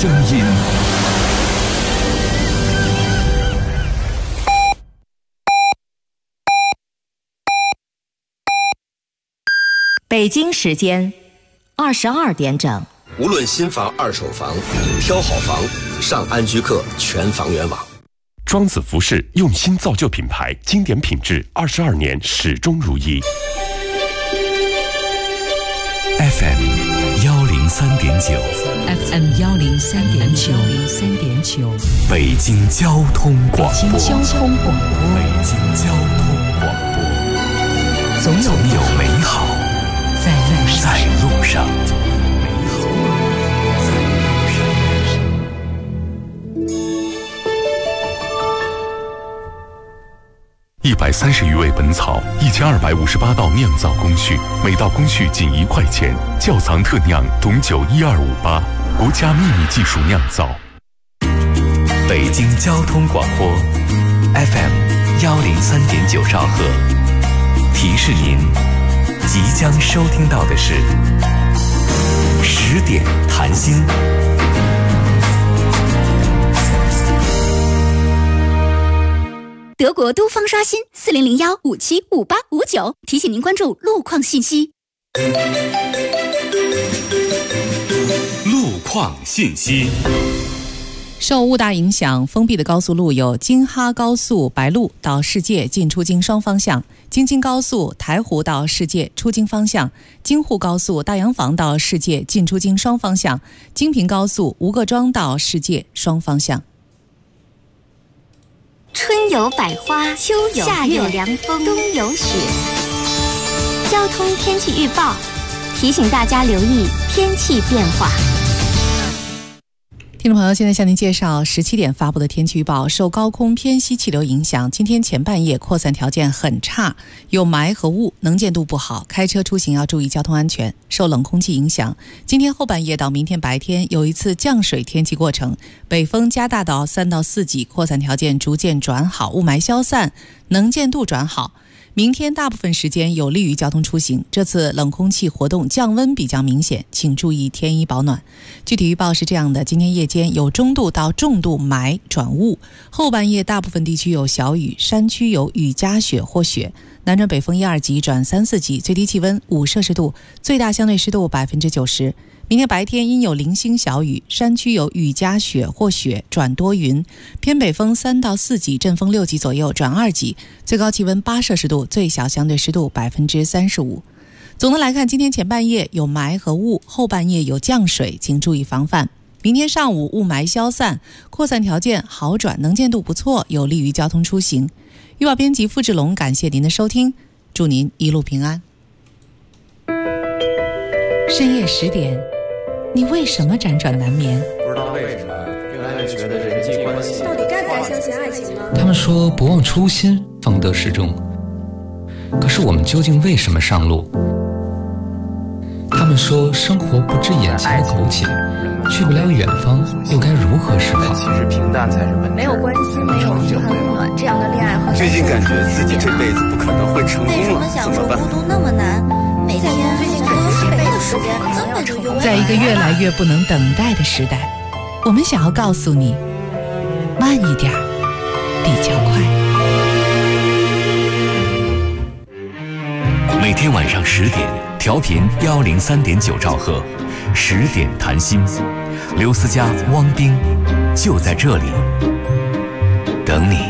声音。 北京时间22点整。 无论新房、二手房，挑好房，上安居客全房源网。 庄子服饰用心造就品牌，经典品质，22年始终如一。 FM 103.9 FM 103.9 北京交通广播。 北京交通广播。 北京交通广播。总有美好在路上。130余味本草，1258道酿造工序，每道工序仅1块钱。窖藏特酿董酒12588，国家秘密技术酿造。北京交通广播 FM 103.9兆赫，提示您即将收听到的是10点谈心。 德国都方刷新4001575859，提醒您关注路况信息。 路况信息。 受雾大影响，封闭的高速路有京哈高速白鹿到世界进出京双方向，京津高速台湖到世界出京方向，京沪高速大洋房到世界进出京双方向，京平高速吴各庄到世界双方向。 春有百花，秋有夏有凉风，冬有雪。交通天气预报提醒大家留意天气变化。 听众朋友，现在向您介绍17点发布的天气预报。受高空偏西气流影响，今天前半夜扩散条件很差，有霾和雾，能见度不好，开车出行要注意交通安全。受冷空气影响，今天后半夜到明天白天有一次降水天气过程，北风加大到3到4级，扩散条件逐渐转好，雾霾消散，能见度转好。明天大部分时间有利于交通出行，这次冷空气活动降温比较明显，请注意添衣保暖。具体预报是这样的，今天夜间有中度到重度霾转雾，后半夜大部分地区有小雨，山区有雨夹雪或雪，南转北风1、2级转3、4级，最低气温5摄氏度，最大相对湿度90%。明天白天因有零星小雨，山区有雨夹雪或雪转多云，偏北风3到4级，阵风6级左右转2级，最高气温8摄氏度，最小相对湿度35%。总的来看，今天前半夜有霾和雾，后半夜有降水，请注意防范。明天上午雾霾消散，扩散条件好转，能见度不错，有利于交通出行。预报编辑付志龙，感谢您的收听，祝您一路平安。深夜10点，你为什么辗转难眠？ 不知道为什么越来越觉得人际关系到底该不该相信爱情呢？ 他们说不忘初心方得始终，可是我们究竟为什么上路？他们说生活不止眼前的苟且，去不了远方，又该如何是好？ 其实平淡才是本质。 没有关系，没有遗憾温暖，这样的恋爱和最近感觉自己这辈子不可能会成功了，怎么办？ 孤独那么难，每天最近感觉是辈子时间这么长。 在一个越来越不能等待的时代，我们想要告诉你，慢一点比较快。 每天晚上10点，调频103.9兆赫，10点谈心，刘思佳、汪冰就在这里等你。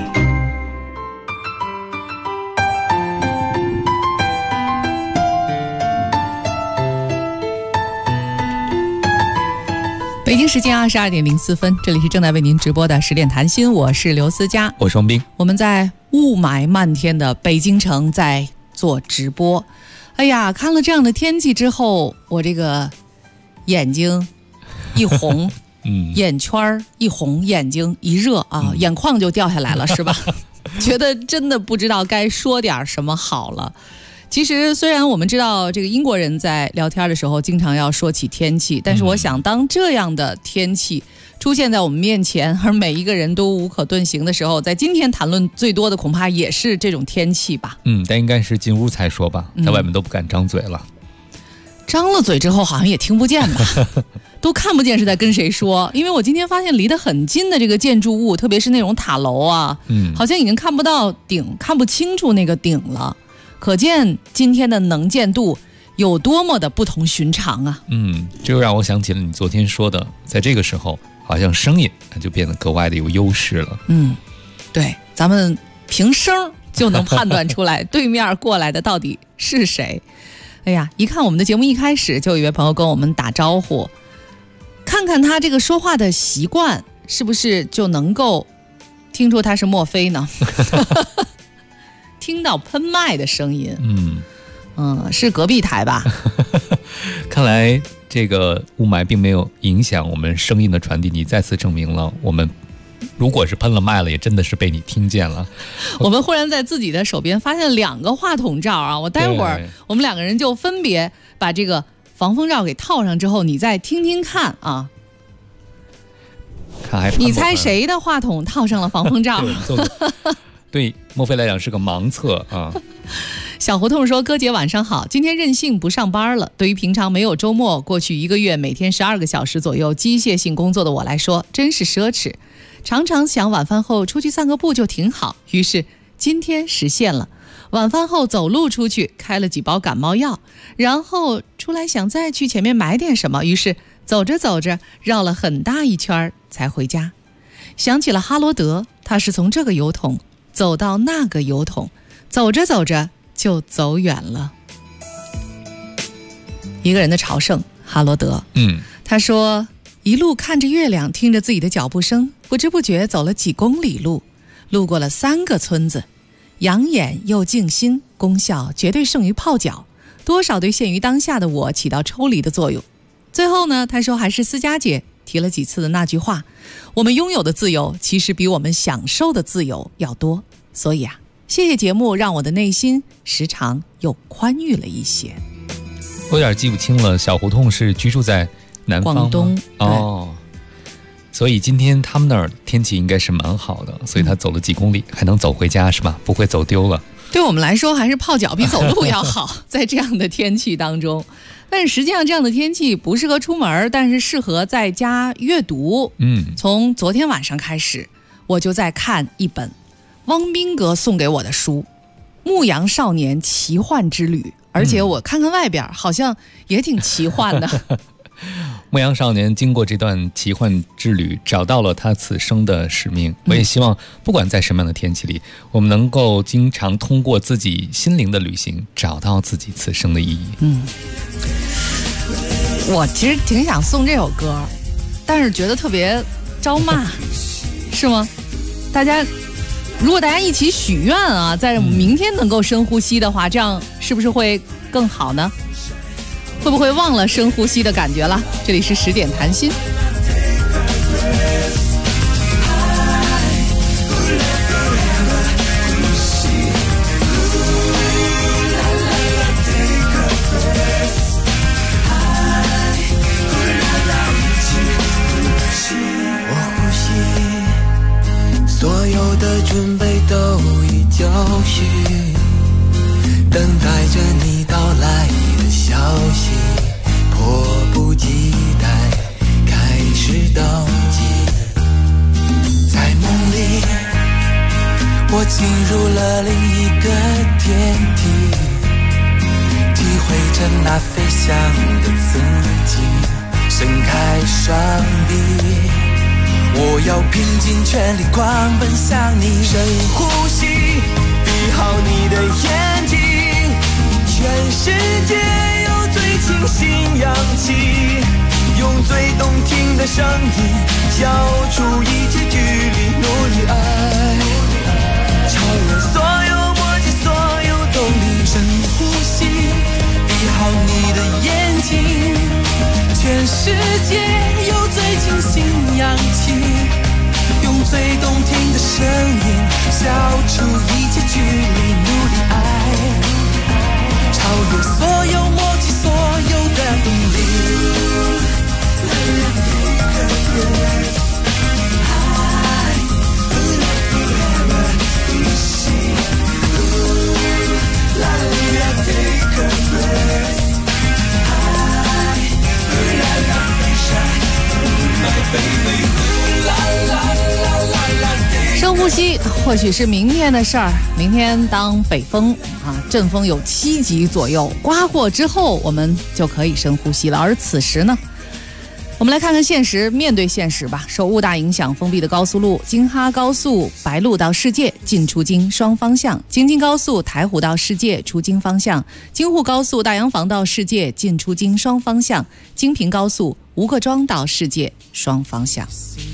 北京时间22点04分，这里是正在为您直播的10点谈心，我是刘思佳， 我是汪冰。 我们在雾霾漫天的北京城在做直播。哎呀，看了这样的天气之后，我这个眼睛一红眼圈一红，眼睛一热啊，眼眶就掉下来了，是吧？觉得真的不知道该说点什么好了。其实虽然我们知道这个英国人在聊天的时候经常要说起天气，但是我想当这样的天气出现在我们面前，而每一个人都无可遁形的时候，在今天谈论最多的恐怕也是这种天气吧。 但应该是进屋才说吧，在外面都不敢张嘴了。 张了嘴之后好像也听不见吧，都看不见是在跟谁说。因为我今天发现离得很近的这个建筑物，特别是那种塔楼啊，好像已经看不到顶，看不清楚那个顶了。可见今天的能见度有多么的不同寻常啊！ 这又让我想起了你昨天说的，在这个时候，好像声音就变得格外的有优势了。 对，咱们凭声就能判断出来对面过来的到底是谁。哎呀，一看我们的节目一开始就有一位朋友跟我们打招呼，看看他这个说话的习惯，是不是就能够听出他是墨菲呢？听到喷麦的声音，是隔壁台吧？ 看来这个雾霾并没有影响我们声音的传递，你再次证明了我们如果是喷了麦了，也真的是被你听见了。 我们忽然在自己的手边发现2个话筒罩啊！我待会儿我们2个人就分别把这个防风罩给套上之后，你再听听看啊。 看还你猜谁的话筒套上了防风罩？ 对莫非来讲是个盲测啊。 小胡同说，哥姐晚上好，今天任性不上班了。对于平常没有周末，过去1个月每天12个小时左右机械性工作的我来说，真是奢侈。常常想晚饭后出去散个步就挺好，于是今天实现了。晚饭后走路出去，开了几包感冒药，然后出来想再去前面买点什么，于是走着走着绕了很大一圈才回家。想起了哈罗德，他是从这个油桶走到那个油桶，走着走着就走远了。一个人的朝圣，哈罗德。他说，一路看着月亮，听着自己的脚步声，不知不觉走了几公里路，路过了3个村子，养眼又静心，功效绝对胜于泡脚，多少对限于当下的我起到抽离的作用。最后呢，他说还是思佳姐提了几次的那句话，我们拥有的自由其实比我们享受的自由要多。所以啊，谢谢节目让我的内心时常又宽裕了一些。 我有点记不清了，小胡同是居住在南方吗？ 广东哦，所以今天他们那儿天气应该是蛮好的，所以他走了几公里还能走回家是吧？不会走丢了。 对我们来说还是泡脚比走路要好，在这样的天气当中。但是实际上这样的天气不适合出门，但是适合在家阅读。从昨天晚上开始，我就在看一本汪斌哥送给我的书《牧羊少年奇幻之旅》，而且我看看外边好像也挺奇幻的。 牧羊少年经过这段奇幻之旅，找到了他此生的使命。我也希望不管在什么样的天气里，我们能够经常通过自己心灵的旅行，找到自己此生的意义。 我其实挺想送这首歌，但是觉得特别招骂，是吗？如果大家一起许愿啊，在明天能够深呼吸的话，这样是不是会更好呢？会不会忘了深呼吸的感觉了？这里是10点谈心。 所有的准备都已就绪，等待着你到来的消息，迫不及待开始登记。在梦里，我进入了另一个天地，体会着那飞翔的刺激，伸开双臂，我要拼尽全力狂奔向你。深呼吸，闭好你的眼睛，全世界有最清新氧气，用最动听的声音消除一切距离，努力爱，超越所有默契，所有动力。深呼吸，闭好你的眼睛，全世界有最清新氧气，用最动听的声音消除一切距离，努力爱，超越所有默契，所有的动力。 呼吸或许是明天的事儿。明天当北风阵风有7级左右刮过之后，我们就可以深呼吸了。而此时呢，我们来看看现实，面对现实吧。受雾大影响封闭的高速路京哈高速白鹿到世界进出京双方向，京津高速台湖到世界出京方向，京沪高速大洋房到世界进出京双方向，京平高速吴各庄到世界双方向。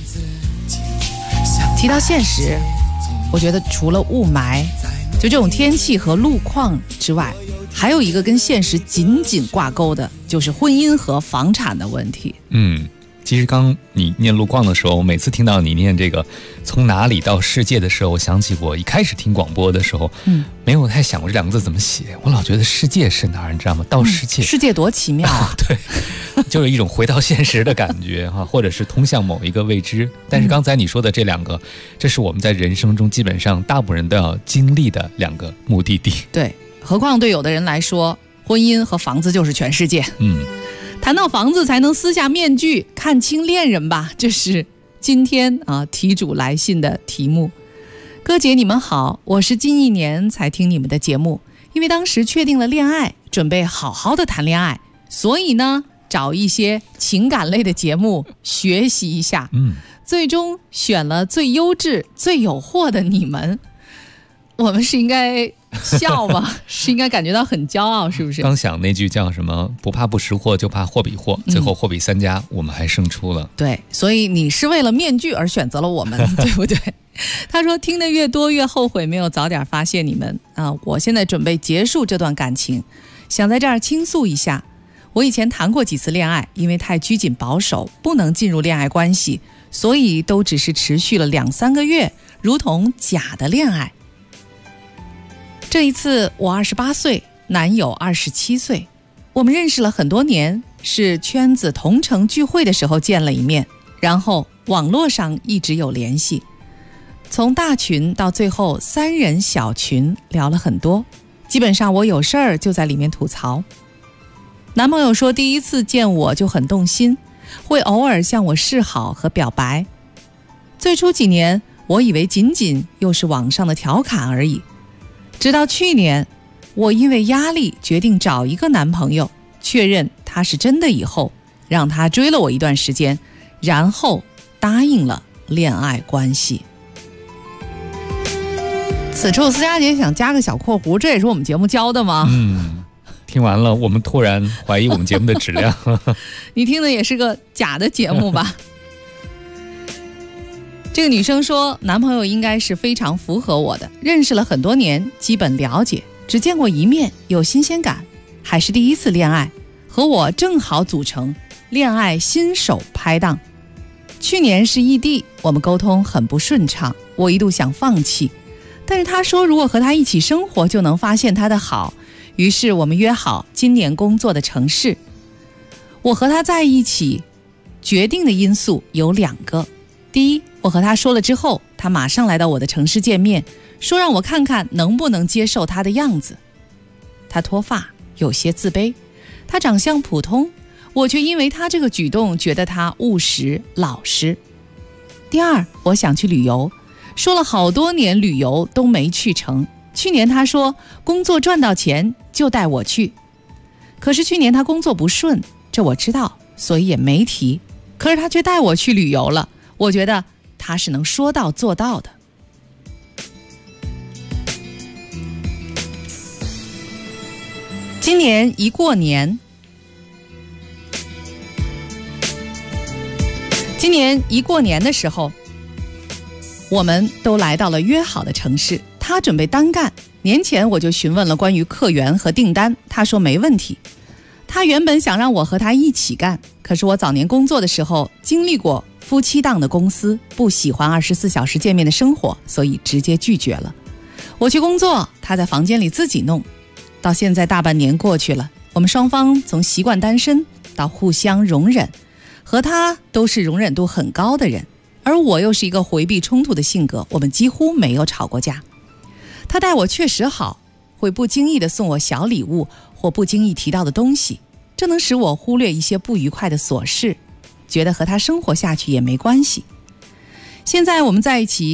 提到现实，我觉得除了雾霾，就这种天气和路况之外，还有一个跟现实紧紧挂钩的，就是婚姻和房产的问题。 其实刚你念路况的时候，每次听到你念这个从哪里到世界的时候，我想起我一开始听广播的时候，没有太想过这两个字怎么写。我老觉得世界是哪儿，你知道吗？到世界， 世界多奇妙啊！ 对，就有一种回到现实的感觉哈，或者是通向某一个未知。但是刚才你说的这两个，这是我们在人生中基本上大部分人都要经历的两个目的地。 对，何况对有的人来说，婚姻和房子就是全世界。谈到房子，才能撕下面具，看清恋人吧。这是今天题主来信的题目。哥姐你们好，我是近1年才听你们的节目，因为当时确定了恋爱，准备好好的谈恋爱，所以呢找一些情感类的节目学习一下。最终选了最优质最有货的你们。我们是应该笑吗？是应该感觉到很骄傲，是不是？ 刚想那句叫什么，不怕不识货，就怕货比货，最后货比3家，我们还胜出了。 对，所以你是为了面具而选择了我们，对不对？他说听得越多越后悔没有早点发现你们我现在准备结束这段感情，想在这儿倾诉一下。我以前谈过几次恋爱，因为太拘谨保守，不能进入恋爱关系，所以都只是持续了2-3个月，如同假的恋爱。这一次我28岁，男友27岁，我们认识了很多年，是圈子同城聚会的时候见了一面，然后网络上一直有联系，从大群到最后3人小群聊了很多，基本上我有事儿就在里面吐槽。男朋友说第一次见我就很动心，会偶尔向我示好和表白。最初几年我以为仅仅又是网上的调侃而已，直到去年我因为压力决定找一个男朋友，确认他是真的以后，让他追了我一段时间，然后答应了恋爱关系。此处思佳姐想加个小括弧，这也是我们节目教的吗？ 听完了我们突然怀疑我们节目的质量你听的也是个假的节目吧？这个女生说男朋友应该是非常符合我的，认识了很多年，基本了解，只见过一面，有新鲜感，还是第一次恋爱，和我正好组成恋爱新手拍档。去年是异地，我们沟通很不顺畅，我一度想放弃，但是他说如果和他一起生活就能发现他的好，于是我们约好今年工作的城市。我和他在一起决定的因素有2个。第一，我和他说了之后，他马上来到我的城市见面，说让我看看能不能接受他的样子。他脱发，有些自卑，他长相普通，我却因为他这个举动觉得他务实老实。第二，我想去旅游，说了好多年旅游都没去成，去年他说工作赚到钱就带我去，可是去年他工作不顺，这我知道，所以也没提，可是他却带我去旅游了，我觉得他是能说到做到的。今年一过年的时候，我们都来到了约好的城市，他准备单干。年前我就询问了关于客源和订单，他说没问题。他原本想让我和他一起干，可是我早年工作的时候经历过夫妻档的公司，不喜欢24小时见面的生活，所以直接拒绝了。我去工作，他在房间里自己弄。到现在大半年过去了，我们双方从习惯单身到互相容忍，和他都是容忍度很高的人，而我又是一个回避冲突的性格，我们几乎没有吵过架。他待我确实好，会不经意地送我小礼物或不经意提到的东西，这能使我忽略一些不愉快的琐事，觉得和他生活下去也没关系。现在我们在一起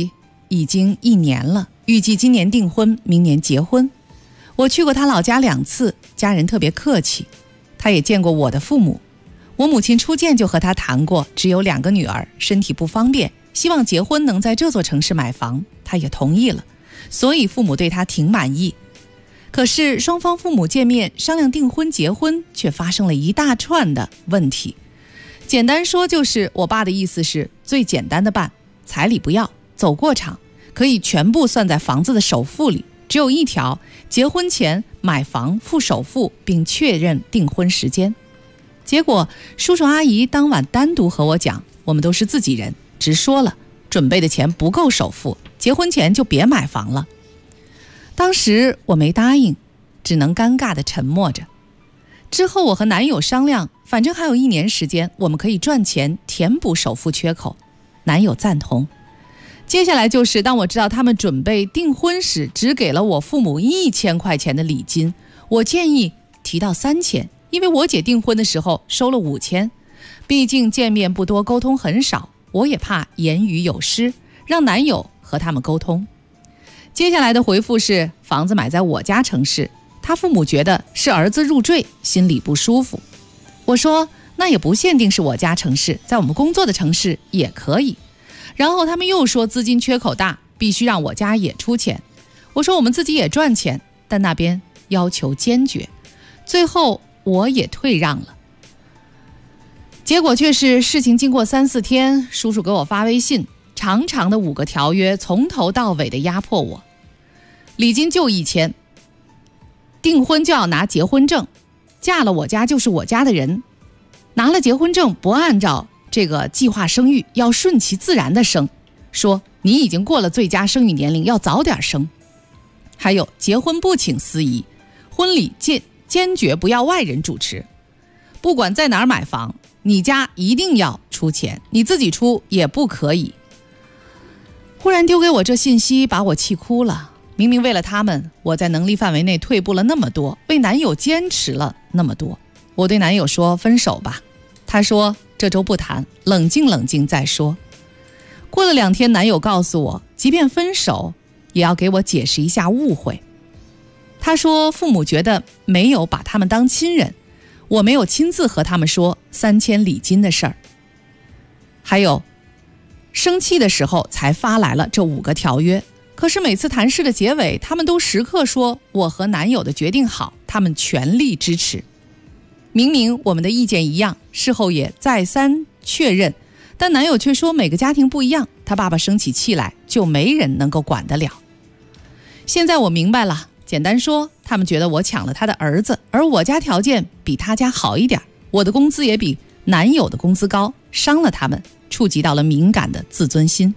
已经1年了，预计今年订婚，明年结婚。我去过他老家2次，家人特别客气。他也见过我的父母，我母亲初见就和他谈过，只有2个女儿，身体不方便，希望结婚能在这座城市买房，他也同意了，所以父母对他挺满意。可是双方父母见面商量订婚结婚，却发生了一大串的问题。简单说就是我爸的意思是最简单的办，彩礼不要，走过场，可以全部算在房子的首付里，只有一条，结婚前买房付首付并确认订婚时间。结果叔叔阿姨当晚单独和我讲，我们都是自己人，直说了准备的钱不够首付，结婚前就别买房了。当时我没答应，只能尴尬地沉默着。之后我和男友商量，反正还有1年时间，我们可以赚钱填补首付缺口，男友赞同。接下来就是当我知道他们准备订婚时只给了我父母1000块钱的礼金，我建议提到3000，因为我姐订婚的时候收了5000，毕竟见面不多，沟通很少，我也怕言语有失，让男友和他们沟通。接下来的回复是房子买在我家城市，他父母觉得是儿子入赘，心里不舒服。我说那也不限定是我家城市，在我们工作的城市也可以。然后他们又说资金缺口大，必须让我家也出钱。我说我们自己也赚钱，但那边要求坚决，最后我也退让了。结果却是事情经过3-4天，叔叔给我发微信，长长的5个条约从头到尾的压迫我。礼金就1000，订婚就要拿结婚证，嫁了我家就是我家的人，拿了结婚证不按照这个计划生育，要顺其自然的生，说你已经过了最佳生育年龄，要早点生。还有结婚不请司仪，婚礼坚决不要外人主持，不管在哪儿买房，你家一定要出钱，你自己出也不可以。忽然丢给我这信息，把我气哭了。明明为了他们，我在能力范围内退步了那么多，为男友坚持了那么多。我对男友说分手吧，他说这周不谈，冷静冷静再说。过了2天，男友告诉我，即便分手也要给我解释一下误会。他说父母觉得没有把他们当亲人，我没有亲自和他们说3000礼金的事儿。还有生气的时候才发来了这5个条约，可是每次谈事的结尾，他们都时刻说我和男友的决定好，他们全力支持。明明我们的意见一样，事后也再三确认，但男友却说每个家庭不一样，他爸爸生起气来就没人能够管得了。现在我明白了，简单说，他们觉得我抢了他的儿子，而我家条件比他家好一点，我的工资也比男友的工资高，伤了他们，触及到了敏感的自尊心。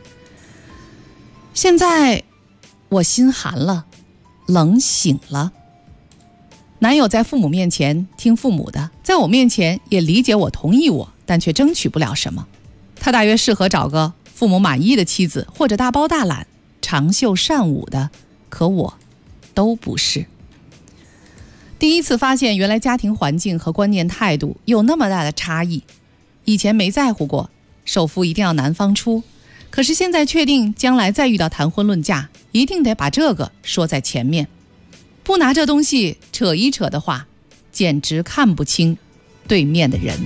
现在我心寒了，冷醒了。男友在父母面前听父母的，在我面前也理解我同意我，但却争取不了什么。他大约适合找个父母满意的妻子，或者大包大揽长袖善舞的，可我都不是。第一次发现原来家庭环境和观念态度有那么大的差异。以前没在乎过首付一定要男方出，可是现在确定将来再遇到谈婚论嫁，一定得把这个说在前面，不拿这东西扯一扯的话，简直看不清对面的人。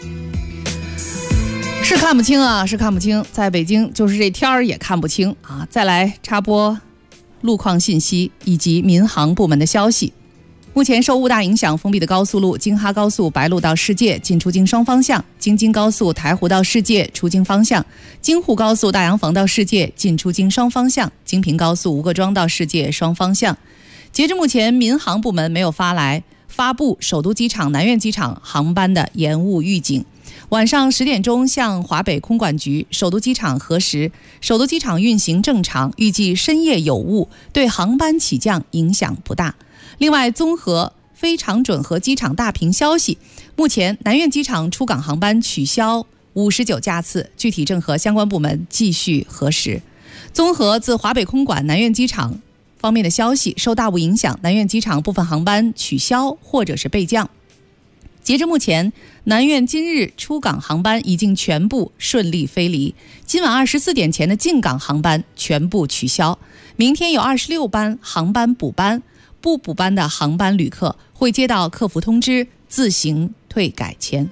是看不清啊，是看不清，在北京就是这天儿也看不清啊。再来插播路况信息以及民航部门的消息。目前受雾大影响封闭的高速路京哈高速白鹿到世界进出京双方向，京津高速台湖到世界出京方向，京沪高速大洋坊到世界进出京双方向，京平高速吴各庄到世界双方向。截至目前，民航部门没有发布首都机场、南苑机场航班的延误预警。晚上10点钟向华北空管局首都机场核实，首都机场运行正常，预计深夜有雾，对航班起降影响不大。另外，综合非常准和机场大屏消息，目前南苑机场出港航班取消59架次，具体正和相关部门继续核实。综合自华北空管南苑机场方面的消息，受大雾影响，南苑机场部分航班取消或者是备降。 截至目前，南苑今日出港航班已经全部顺利飞离，今晚24点前的进港航班全部取消。明天有26班航班补班，不补班的航班旅客会接到客服通知，自行退改签。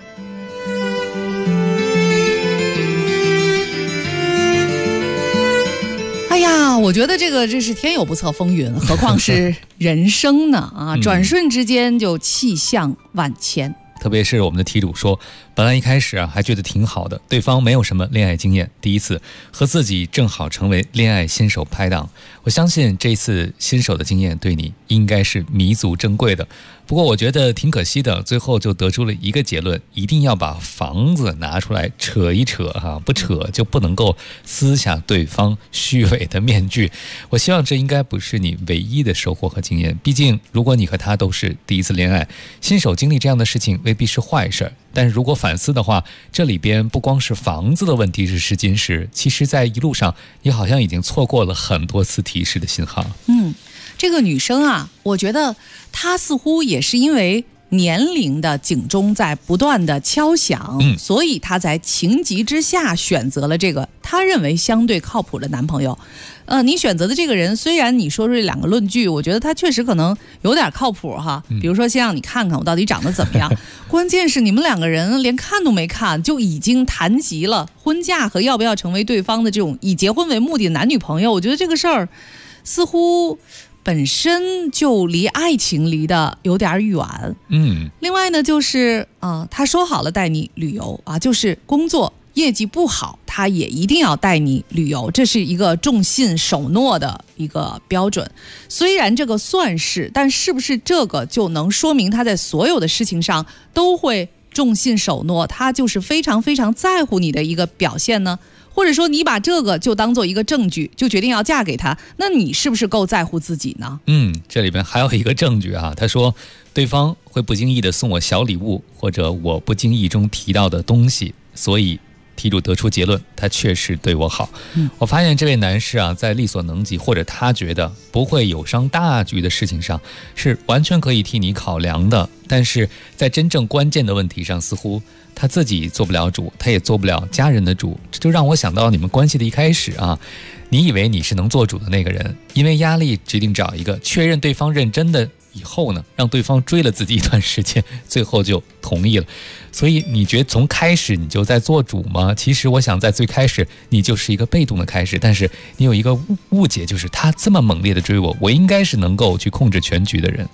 哎呀，我觉得这是天有不测风云，何况是人生呢啊！转瞬之间就气象万千。 特别是我们的题主说，本来一开始还觉得挺好的，对方没有什么恋爱经验，第一次和自己正好成为恋爱新手拍档。我相信这次新手的经验对你应该是弥足珍贵的。不过我觉得挺可惜的，最后就得出了一个结论，一定要把房子拿出来扯一扯不扯就不能够撕下对方虚伪的面具。我希望这应该不是你唯一的收获和经验，毕竟如果你和他都是第一次恋爱，新手经历这样的事情未必是坏事，但是如果反思的话，这里边不光是房子的问题是试金石，其实在一路上你好像已经错过了很多次提示的信号。 这个女生啊，我觉得她似乎也是因为年龄的警钟在不断的敲响，所以她在情急之下选择了这个她认为相对靠谱的男朋友。你选择的这个人，虽然你说出这两个论据，我觉得他确实可能有点靠谱哈。比如说先让你看看我到底长得怎么样，关键是你们两个人连看都没看，就已经谈及了婚嫁和要不要成为对方的这种以结婚为目的的男女朋友。我觉得这个事儿似乎本身就离爱情离得有点远。另外呢，就是他说好了带你旅游就是工作业绩不好他也一定要带你旅游，这是一个重信守诺的一个标准。虽然这个算是，但是不是这个就能说明他在所有的事情上都会重信守诺，他就是非常非常在乎你的一个表现呢？或者说你把这个就当做一个证据，就决定要嫁给他，那你是不是够在乎自己呢？ 这里边还有一个证据他说对方会不经意的送我小礼物，或者我不经意中提到的东西，所以题主得出结论，他确实对我好。我发现这位男士在力所能及或者他觉得不会有伤大局的事情上是完全可以替你考量的，但是在真正关键的问题上，似乎他自己做不了主，他也做不了家人的主。这就让我想到你们关系的一开始你以为你是能做主的那个人，因为压力决定找一个确认对方认真的以后呢，让对方追了自己一段时间，最后就同意了。所以你觉得从开始你就在做主吗？其实我想在最开始你就是一个被动的开始，但是你有一个误解，就是他这么猛烈的追我，我应该是能够去控制全局的人。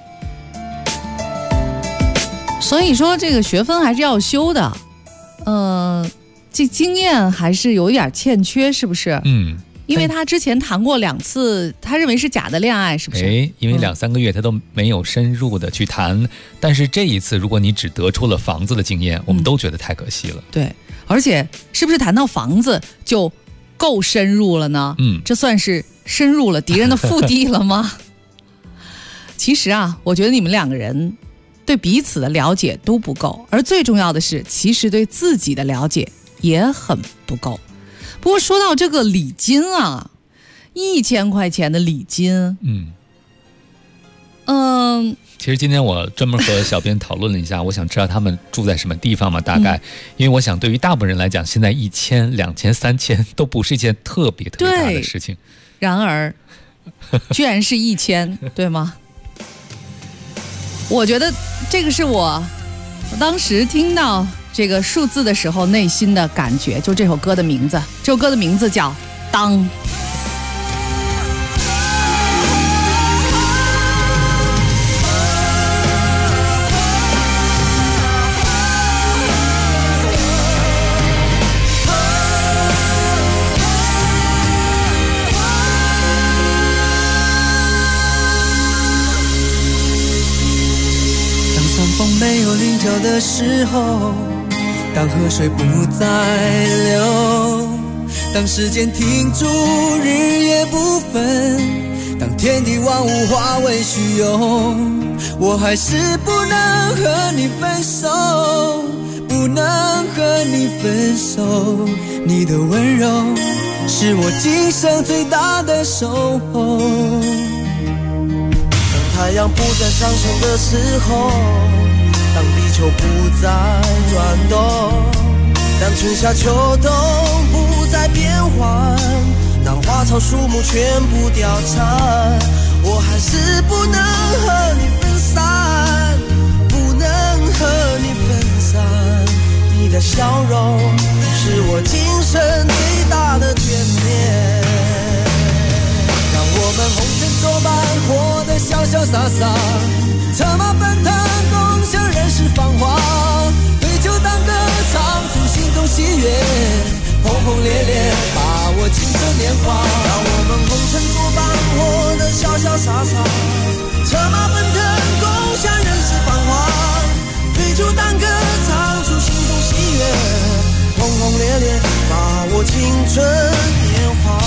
所以说这个学分还是要修的，这经验还是有一点欠缺，是不是？因为他之前谈过2次他认为是假的恋爱，是不是？ 因为2-3个月他都没有深入的去谈，但是这一次如果你只得出了房子的经验，我们都觉得太可惜了。 对，而且是不是谈到房子就够深入了呢？这算是深入了敌人的腹地了吗？其实我觉得你们两个人对彼此的了解都不够，而最重要的是其实对自己的了解也很不够。不过说到这个礼金1000块钱的礼金， 其实今天我专门和小编讨论了一下，我想知道他们住在什么地方嘛，大概，因为我想对于大部分人来讲，现在1000、2000、3000都不是一件特别大的事情。 然而，居然是1000，对吗？我觉得这个是我当时听到这个数字的时候内心的感觉，就这首歌的名字，这首歌的名字叫《当》。 当山风没有棱角的时候，当河水不再流，当时间停住，日夜不分，当天地万物化为虚有，我还是不能和你分手，不能和你分手。你的温柔是我今生最大的守候。当太阳不再上升的时候， 当地球不再转动，当春夏秋冬不再变换，当花草树木全部凋残，我还是不能和你分散，不能和你分散。你的笑容是我今生最大的眷恋，让我们红尘作伴，活得潇潇洒洒，策马奔腾，共享人世繁华，对酒当歌，唱出心中喜悦，轰轰烈烈把握青春年华。让我们红尘作伴，活得潇潇洒洒，策马奔腾，共享人世繁华，对酒当歌，唱出心中喜悦，轰轰烈烈把握青春年华。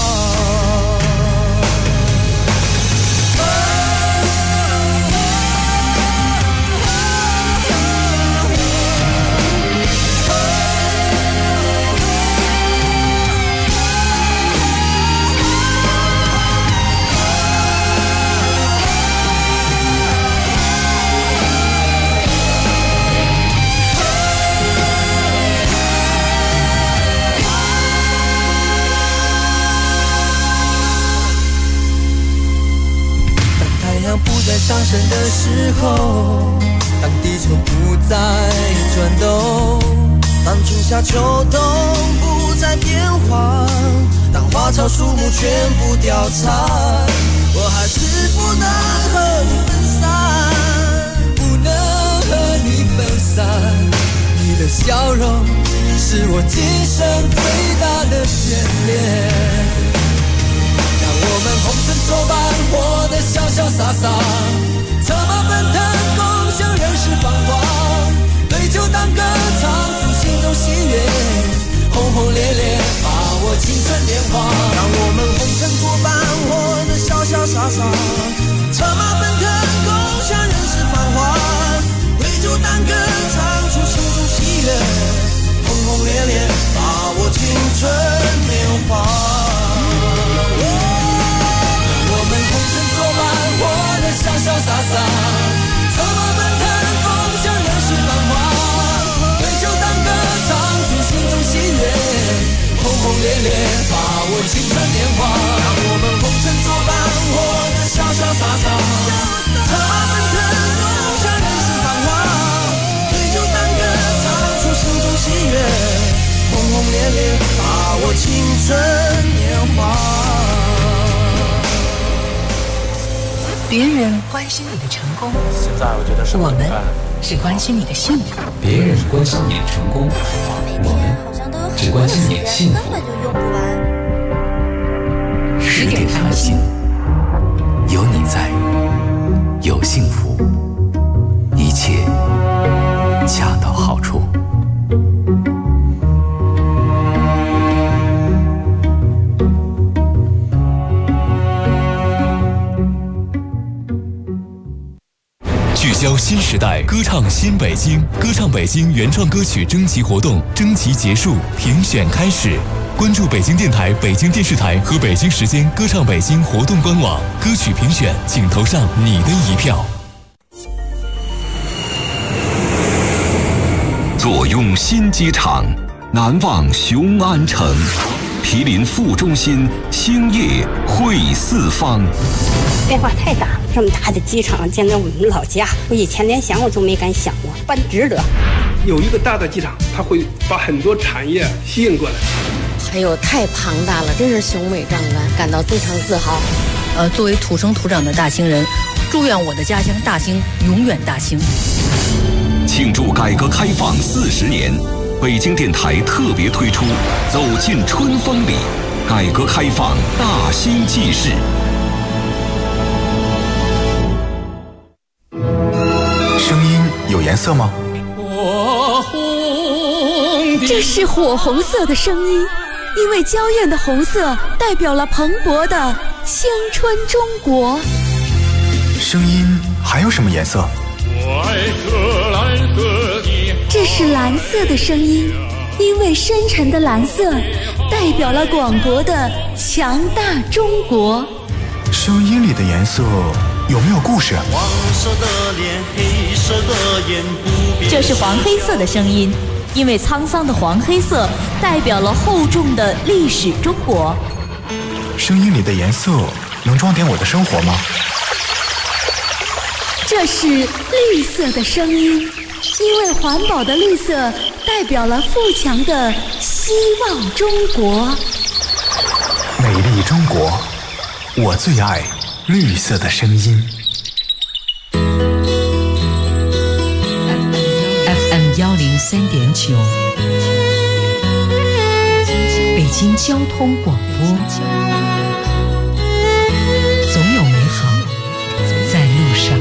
不再上升的时候，当地球不再转动，当春夏秋冬不再变换，当花草树木全部凋残，我还是不能和你分散，不能和你分散。你的笑容是我今生最大的眷恋，我们红尘作伴，活得潇潇洒洒，策马奔腾，共享人世繁华，对酒当歌，唱出心中喜悦，轰轰烈烈把握青春年华。让我们红尘作伴，活得潇潇洒洒，策马奔腾，共享人世繁华，对酒当歌，唱出心中喜悦，轰轰烈烈把握青春年华。活得潇潇洒洒，策马奔腾，共享人世繁华，对酒当歌，唱出心中喜悦，轰轰烈烈把握青春年华。让我们红尘作伴，活得潇潇洒洒，策马奔腾，共享人世繁华，对酒当歌，唱出心中喜悦，轰轰烈烈把握青春年华。 别人关心你的成功， 现在我觉得我们是关心你的幸福。 别人关心你的成功，我们只关心你的幸福。 根本就用不完。 10点开心，有你在，有幸福，一切恰到好处。 聚焦新时代，歌唱新北京，歌唱北京原创歌曲征集活动征集结束，评选开始。关注北京电台、北京电视台和北京时间歌唱北京活动官网，歌曲评选，请投上你的一票。 坐拥新机场，难忘雄安城。毗邻副中心，兴业汇四方。 变化太大了，这么大的机场，简直我们老家，我以前连想我都没敢想过，办值得。 有一个大的机场，它会把很多产业吸引过来。 哎呦，太庞大了，真是雄伟壮观，感到非常自豪。 作为土生土长的大兴人，祝愿我的家乡大兴永远大兴。 庆祝改革开放40年。北京电台特别推出《走进春风里》，改革开放大兴纪事。 声音有颜色吗？ 这是火红色的声音，因为娇艳的红色代表了蓬勃的青春中国。 声音还有什么颜色？ 我爱这蓝色的。 这是蓝色的声音，因为深沉的蓝色代表了广博的强大中国。 声音里的颜色有没有故事？ 黄色的脸，黑色的眼，不变。 这是黄黑色的声音，因为沧桑的黄黑色代表了厚重的历史中国。 声音里的颜色能装点我的生活吗？ 这是绿色的声音，因为环保的绿色代表了富强的希望中国。 美丽中国，我最爱绿色的声音。 FM 103.9，北京交通广播，总有美好在路上。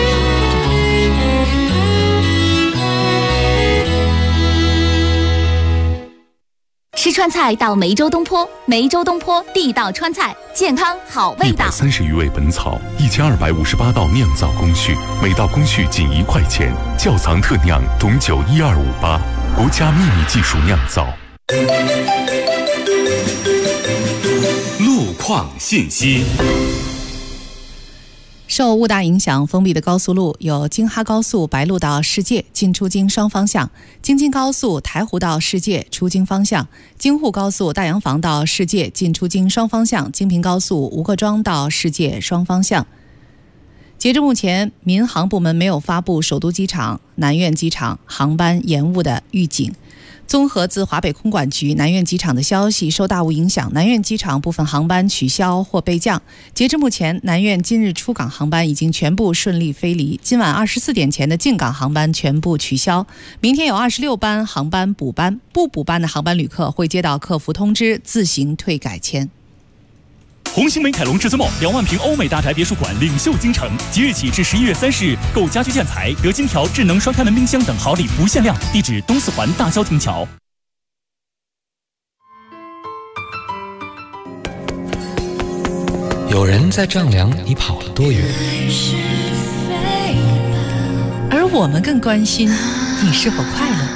吃川菜到梅州东坡，梅州东坡地道川菜，健康好味道。 130余味本草，1258道酿造工序，每道工序仅1块钱，窖藏特酿董酒12588，国家秘密技术酿造。 路况信息。 受雾大影响，封闭的高速路有京哈高速白鹿到世界进出京双方向，京津高速台湖到世界出京方向，京沪高速大洋房到世界进出京双方向，京平高速吴各庄到世界双方向。截至目前，民航部门没有发布首都机场、南苑机场航班延误的预警。综合自华北空管局南苑机场的消息，受大雾影响，南苑机场部分航班取消或备降。截至目前，南苑今日出港航班已经全部顺利飞离，今晚24点前的进港航班全部取消。明天有26班航班补班，不补班的航班旅客会接到客服通知，自行退改签。 红星美凯龙至尊梦2万平欧美大宅别墅馆领袖京城，即日起至11月30日，购家居建材得金条、智能双开门冰箱等好礼不限量。地址：东四环大萧亭桥。 有人在丈量你跑了多远， 而我们更关心你是否快乐。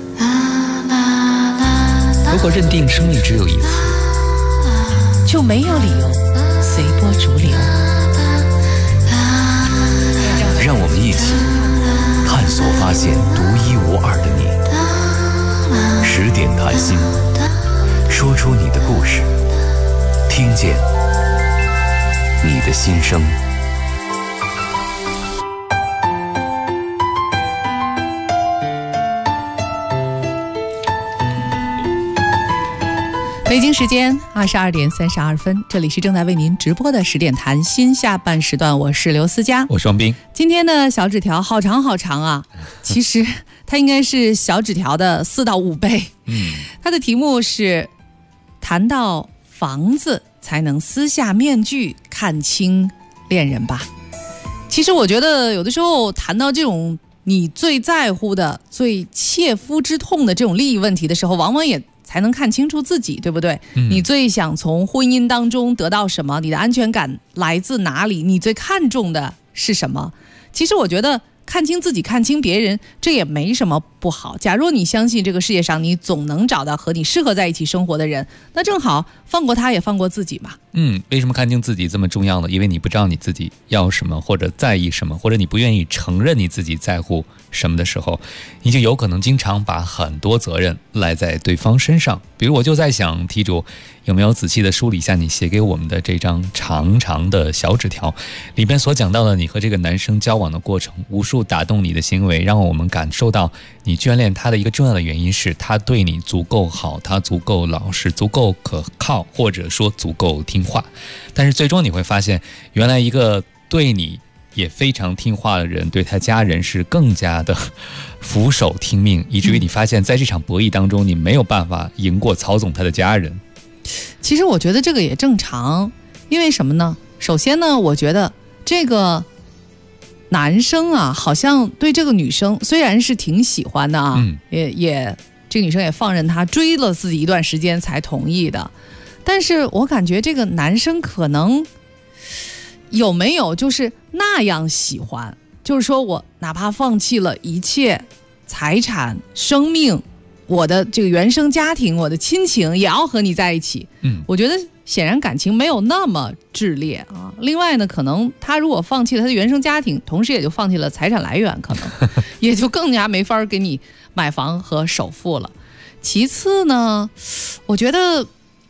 如果认定生命只有一次， 就没有理由随波逐流。 让我们一起探索发现独一无二的你。10点谈心，说出你的故事，听见你的心声。 北京时间22点32分，这里是正在为您直播的10点谈心下半时段，我是刘思佳， 我是王斌。 今天的小纸条好长好长啊，其实它应该是小纸条的4到5倍。它的题目是谈到房子才能撕下面具看清恋人吧。其实我觉得有的时候谈到这种你最在乎的、最切肤之痛的这种利益问题的时候，往往也才能看清楚自己，对不对？你最想从婚姻当中得到什么？你的安全感来自哪里？你最看重的是什么？其实我觉得看清自己，看清别人，这也没什么不好。假如你相信这个世界上你总能找到和你适合在一起生活的人，那正好放过他也放过自己嘛。 为什么看清自己这么重要呢？因为你不知道你自己要什么，或者在意什么，或者你不愿意承认你自己在乎什么的时候，你就有可能经常把很多责任赖在对方身上。比如我就在想，题主有没有仔细的梳理一下你写给我们的这张长长的小纸条，里边所讲到的你和这个男生交往的过程，无数打动你的行为，让我们感受到你眷恋他的一个重要的原因是他对你足够好，他足够老实，足够可靠，或者说足够听话。但是最终你会发现，原来一个对你也非常听话的人，对他家人是更加的俯首听命，以至于你发现在这场博弈当中你没有办法赢过曹总他的家人。 其实我觉得这个也正常，因为什么呢？首先呢，我觉得这个男生啊，好像对这个女生虽然是挺喜欢的啊，这个女生也放任他追了自己一段时间才同意的，但是我感觉这个男生可能有没有就是那样喜欢，就是说我哪怕放弃了一切财产、生命， 我的这个原生家庭，我的亲情也要和你在一起。我觉得显然感情没有那么炽烈啊。另外呢，可能他如果放弃了他的原生家庭，同时也就放弃了财产来源，可能也就更加没法给你买房和首付了。其次呢，我觉得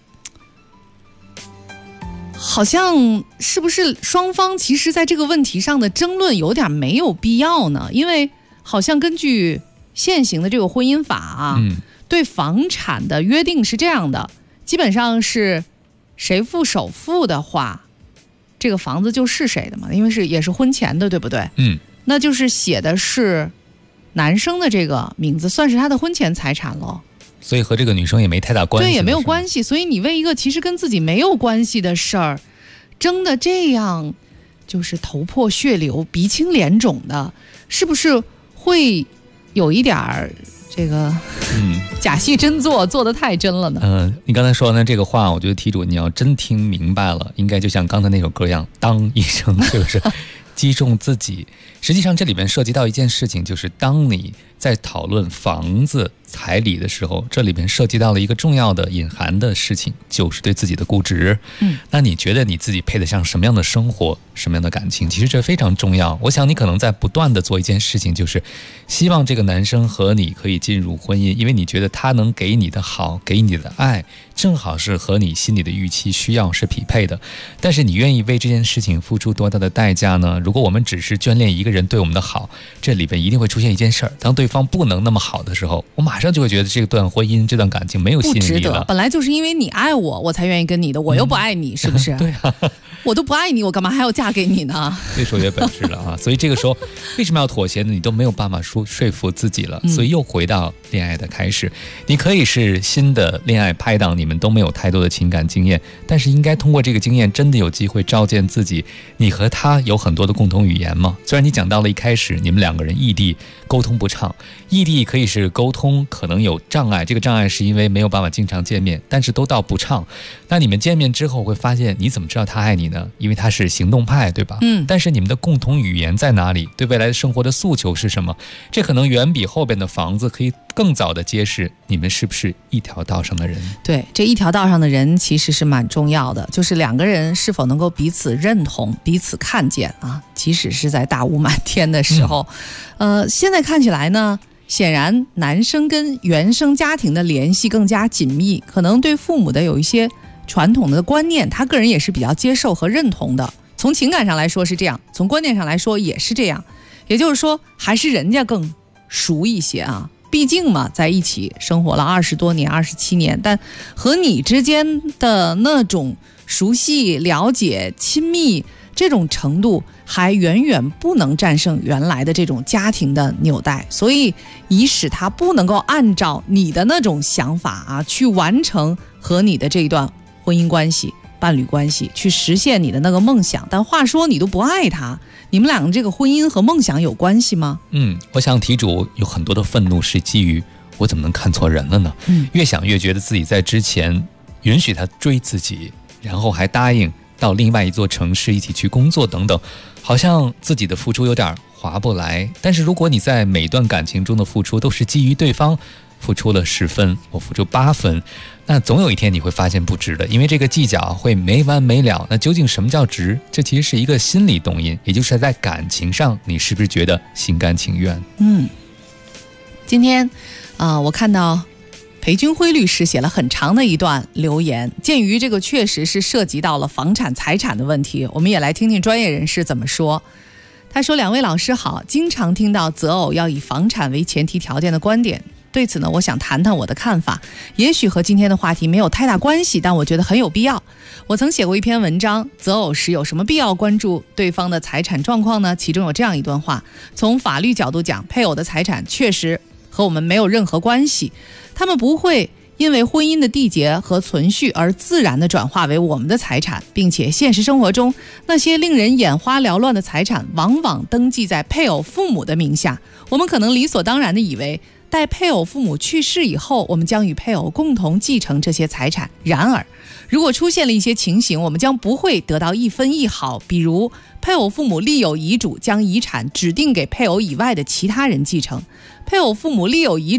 好像是不是双方其实在这个问题上的争论有点没有必要呢？因为好像根据现行的这个婚姻法啊，对房产的约定是这样的，基本上是谁付首付的话，这个房子就是谁的嘛，因为也是婚前的，对不对？那就是写的是男生的这个名字，算是他的婚前财产了。 所以和这个女生也没太大关系， 对，也没有关系。所以你为一个其实跟自己没有关系的事儿争得这样就是头破血流、鼻青脸肿的，是不是会有一点儿这个假戏真做，做得太真了呢？ 你刚才说的这个话，我觉得题主你要真听明白了，应该就像刚才那首歌一样，当一声，是不是击中自己？实际上这里面涉及到一件事情，就是当你在讨论房子彩礼的时候，这里面涉及到了一个重要的隐含的事情，就是对自己的固执。那你觉得你自己配得上什么样的生活，什么样的感情？其实这非常重要。我想你可能在不断的做一件事情，就是希望这个男生和你可以进入婚姻，因为你觉得他能给你的好，给你的爱，正好是和你心里的预期需要是匹配的。但是你愿意为这件事情付出多大的代价呢？如果我们只是眷恋一个人对我们的好，这里边一定会出现一件事儿，当对方不能那么好的时候，我马上就会觉得这段婚姻、这段感情没有吸引力了。 不值得，本来就是因为你爱我，我才愿意跟你的，我又不爱你，是不是？ 对啊， 我都不爱你，我干嘛还要嫁给你呢？ 越说越本质了啊！所以这个时候为什么要妥协呢？你都没有办法说服自己了，所以又回到恋爱的开始。你可以是新的恋爱拍档，你们都没有太多的情感经验，但是应该通过这个经验，真的有机会照见自己，你和他有很多的共同语言吗？虽然你讲到了一开始你们两个人异地沟通不畅，异地可以是沟通可能有障碍，这个障碍是因为没有办法经常见面，但是都到不畅。那你们见面之后会发现，你怎么知道他爱你呢？因为他是行动派，对吧？但是你们的共同语言在哪里？对未来的生活的诉求是什么？这可能远比后边的房子可以更早的揭示你们是不是一条道上的人。 对，这一条道上的人其实是蛮重要的，就是两个人是否能够彼此认同、彼此看见啊，即使是在大雾满天的时候。现在看起来呢，显然男生跟原生家庭的联系更加紧密，可能对父母的有一些传统的观念，他个人也是比较接受和认同的。从情感上来说是这样，从观念上来说也是这样，也就是说还是人家更熟一些啊。毕竟嘛，在一起生活了20多年、27年，但和你之间的那种熟悉、了解、亲密这种程度还远远不能战胜原来的这种家庭的纽带，所以以使他不能够按照你的那种想法啊，去完成和你的这一段婚姻关系、伴侣关系，去实现你的那个梦想。但话说你都不爱他，你们两个这个婚姻和梦想有关系吗？ 我想题主有很多的愤怒是基于我怎么能看错人了呢？越想越觉得自己在之前允许他追自己，然后还答应到另外一座城市一起去工作等等，好像自己的付出有点划不来。但是如果你在每段感情中的付出都是基于对方付出了10分，我付出8分，那总有一天你会发现不值的，因为这个计较会没完没了。那究竟什么叫值？这其实是一个心理动因，也就是在感情上你是不是觉得心甘情愿？ 今天我看到裴军辉律师写了很长的一段留言，鉴于这个确实是涉及到了房产财产的问题，我们也来听听专业人士怎么说。他说，两位老师好，经常听到择偶要以房产为前提条件的观点，对此呢，我想谈谈我的看法，也许和今天的话题没有太大关系，但我觉得很有必要。我曾写过一篇文章，择偶时有什么必要关注对方的财产状况呢？其中有这样一段话，从法律角度讲，配偶的财产确实和我们没有任何关系，他们不会因为婚姻的缔结和存续而自然地转化为我们的财产，并且现实生活中那些令人眼花缭乱的财产往往登记在配偶父母的名下，我们可能理所当然地以为待配偶父母去世以后，我们将与配偶共同继承这些财产。然而如果出现了一些情形，我们将不会得到一分一毫，比如配偶父母立有遗嘱，将遗产指定给配偶以外的其他人继承，配偶父母立有遗嘱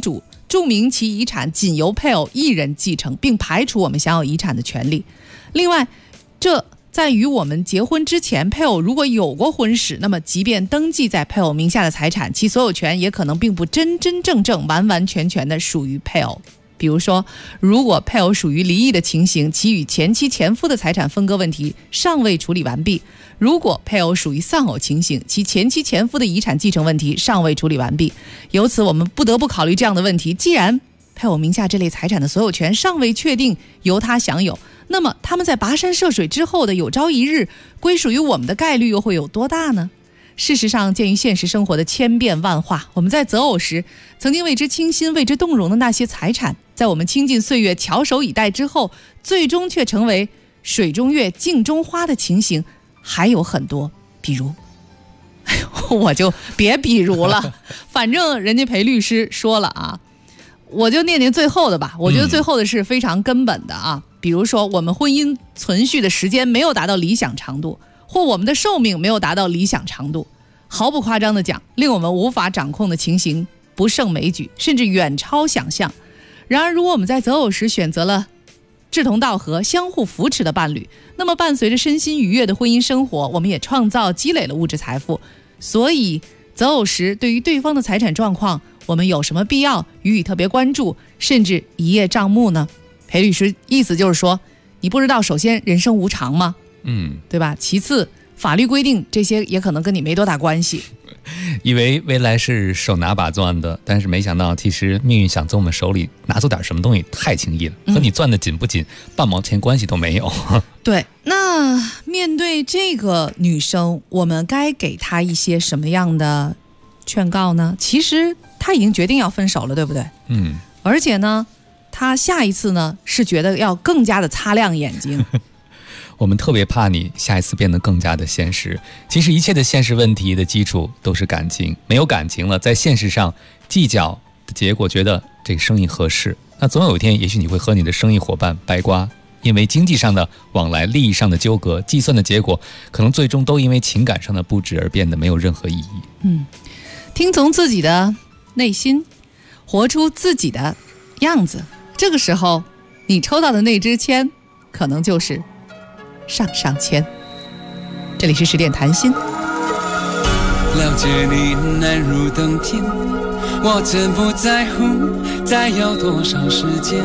注明其遗产仅由配偶一人继承，并排除我们享有遗产的权利。另外，这在于我们结婚之前，配偶如果有过婚史，那么即便登记在配偶名下的财产，其所有权也可能并不真正完完全全的属于配偶。比如说，如果配偶属于离异的情形，其与前妻前夫的财产分割问题尚未处理完毕；如果配偶属于丧偶情形，其前妻前夫的遗产继承问题尚未处理完毕。由此我们不得不考虑这样的问题：既然配偶名下这类财产的所有权尚未确定由他享有，那么他们在跋山涉水之后的有朝一日归属于我们的概率又会有多大呢？事实上，鉴于现实生活的千变万化，我们在择偶时曾经为之倾心、为之动容的那些财产，在我们倾尽岁月、翘首以待之后，最终却成为水中月、镜中花的情形还有很多。比如，我就别比如了，反正人家裴律师说了啊，我就念最后的吧。我觉得最后的是非常根本的啊。比如说，我们婚姻存续的时间没有达到理想长度，或我们的寿命没有达到理想长度，毫不夸张的讲，令我们无法掌控的情形不胜枚举，甚至远超想象。然而，如果我们在择偶时选择了志同道合、相互扶持的伴侣，那么伴随着身心愉悦的婚姻生活，我们也创造积累了物质财富。所以，择偶时对于对方的财产状况，我们有什么必要予以特别关注，甚至一叶障目呢？裴律师意思就是说，你不知道，首先人生无常吗？对吧？其次，法律规定这些也可能跟你没多大关系。 以为未来是手拿把攥的，但是没想到其实命运想从我们手里拿走点什么东西太轻易了，和你攥得紧不紧半毛钱关系都没有。 对，那面对这个女生，我们该给她一些什么样的劝告呢？其实她已经决定要分手了，对不对？而且呢，她下一次呢是觉得要更加的擦亮眼睛。 我们特别怕你下一次变得更加的现实。其实一切的现实问题的基础都是感情，没有感情了，在现实上计较的结果，觉得这个生意合适，那总有一天也许你会和你的生意伙伴掰瓜，因为经济上的往来、利益上的纠葛，计算的结果可能最终都因为情感上的不值而变得没有任何意义。 听从自己的内心，活出自己的样子，这个时候你抽到的那支签可能就是上签。这里是10点谈心。 了解你难如登天，我真不在乎再要多少时间。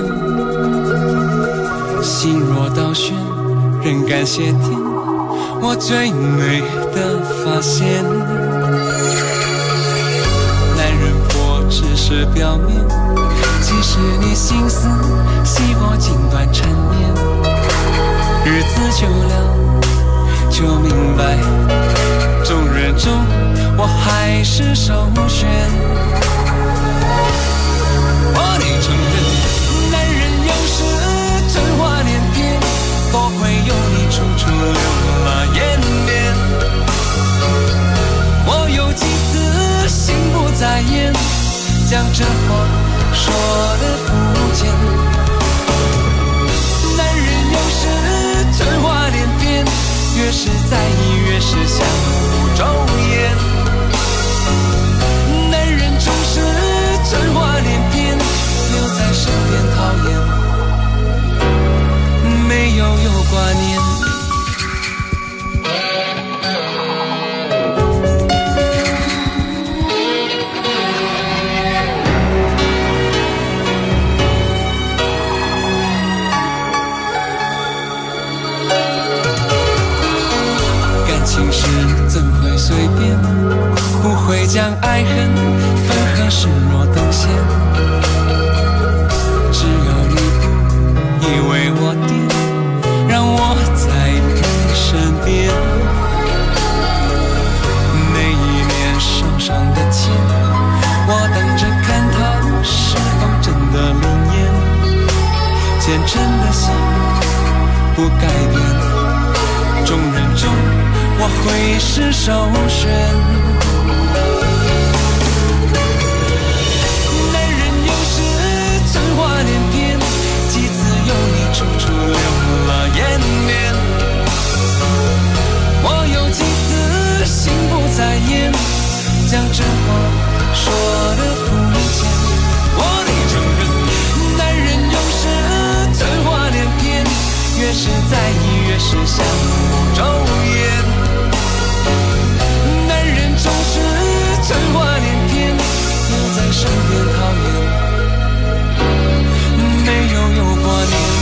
心若倒悬，仍感谢天，我最美的发现。男人破只是表面，其实你心思细我尽管缠绵。日子久了就明白，众人中我还是首选。我得承认，男人有时真话连篇，多亏有你处处留了颜面。我有几次心不在焉，将这话说得肤浅。男人有时真话连篇，越是在意越是相互周延。男人总是真话连篇，留在身边讨厌，没有挂念。情事怎会随便，不会将爱恨分合视若等闲。只有你不以为我癫，让我在你身边。那一年手上的签，我等着看它是否真的灵验。坚贞的心不改变，众人中我会是首选。男人有时真话连篇，几次有你处处留了颜面。我有几次心不在焉，将真话说得肤浅。我得承是在意，越是相互咒怨。男人总是真话连篇，留在身边讨厌，没有挂念。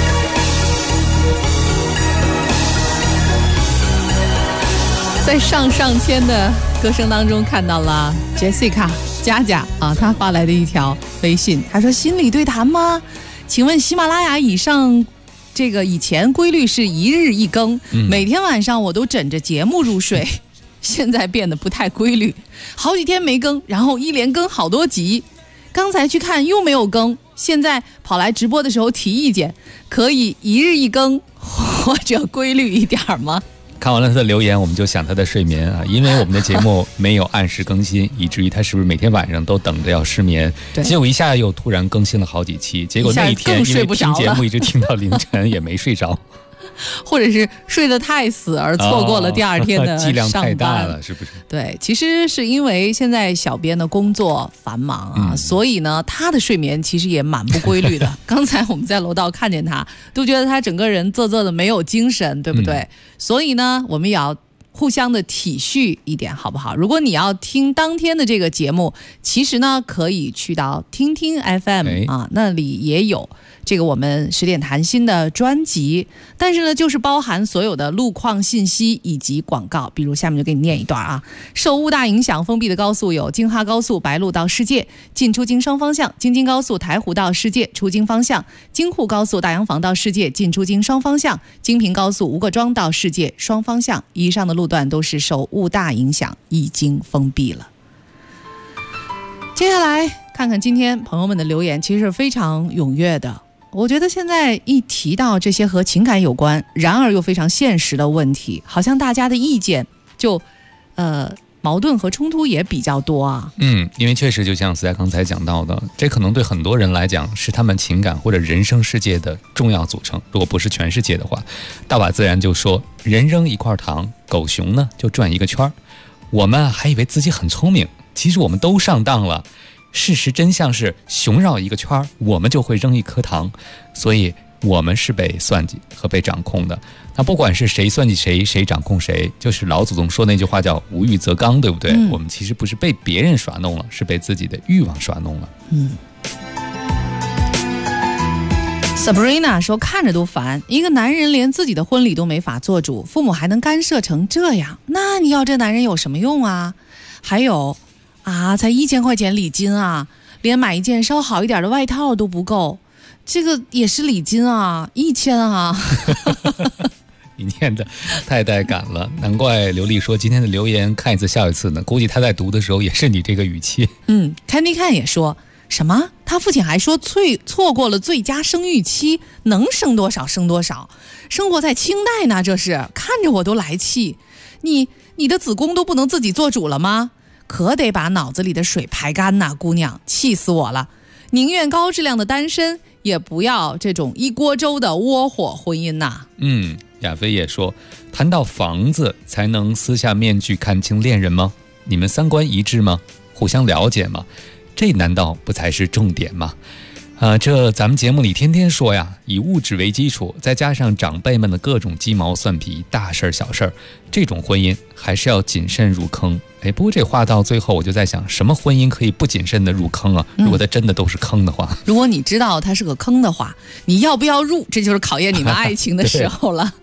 在上千的歌声当中看到了 Jessica 佳佳啊，她发来的一条微信，她说心理对谈吗？请问喜马拉雅以上这个以前规律是一日一更，每天晚上我都枕着节目入睡，现在变得不太规律，好几天没更，然后一连更好多集，刚才去看又没有更，现在跑来直播的时候提意见，可以一日一更或者规律一点吗？ 看完了他的留言，我们就想他的睡眠啊，因为我们的节目没有按时更新，以至于他是不是每天晚上都等着要失眠？结果一下又突然更新了好几期，结果那一天因为听节目一直听到凌晨也没睡着。 或者是睡得太死而错过了第二天的上班， 剂量太大了，是不是？ 对，其实是因为现在小编的工作繁忙啊，所以呢，他的睡眠其实也蛮不规律的。刚才我们在楼道看见他，都觉得他整个人啧啧的没有精神，对不对？所以呢，我们也要互相的体恤一点，好不好？如果你要听当天的这个节目，其实呢，可以去到听听 FM 啊，那里也有这个我们10点谈心的专辑，但是呢，就是包含所有的路况信息以及广告。比如下面就给你念一段啊：受雾大影响，封闭的高速有京哈高速白鹿到世界进出京双方向，京津高速台湖到世界出京方向，京沪高速大洋房到世界进出京双方向，京平高速吴各庄到世界双方向。以上的路段都是受雾大影响，已经封闭了。接下来看看今天朋友们的留言，其实是非常踊跃的。我觉得现在一提到这些和情感有关，然而又非常现实的问题，好像大家的意见就矛盾和冲突也比较多啊。 因为确实就像思佳刚才讲到的，这可能对很多人来讲是他们情感或者人生世界的重要组成。如果不是全世界的话，大把自然就说人扔一块糖，狗熊呢就转一个圈。我们还以为自己很聪明，其实我们都上当了。事实真相是熊绕一个圈，我们就会扔一颗糖，所以我们是被算计和被掌控的。那不管是谁算计谁，谁掌控谁，就是老祖宗说那句话叫无欲则刚，对不对？我们其实不是被别人耍弄了，是被自己的欲望耍弄了。 Sabrina 说看着都烦，一个男人连自己的婚礼都没法做主，父母还能干涉成这样，那你要这男人有什么用啊？还有啊，才1000块钱礼金啊，连买一件稍好一点的外套都不够，这个也是礼金啊，1000啊。 你念的太带感了，难怪刘丽说今天的留言看一次笑一次呢，估计他在读的时候也是你这个语气。 Candy看也说什么他父亲还说错过了最佳生育期，能生多少生多少，生活在清代呢，这是看着我都来气。你的子宫都不能自己做主了吗？可得把脑子里的水排干呐，姑娘，气死我了！宁愿高质量的单身，也不要这种一锅粥的窝火婚姻呐。 亚飞也说，谈到房子才能撕下面具看清恋人吗？你们三观一致吗？互相了解吗？这难道不才是重点吗？这咱们节目里天天说呀，以物质为基础，再加上长辈们的各种鸡毛蒜皮、大事小事，这种婚姻还是要谨慎入坑。不过这话到最后我就在想，什么婚姻可以不谨慎的入坑啊？如果它真的都是坑的话， 如果你知道它是个坑的话，你要不要入？这就是考验你们爱情的时候了。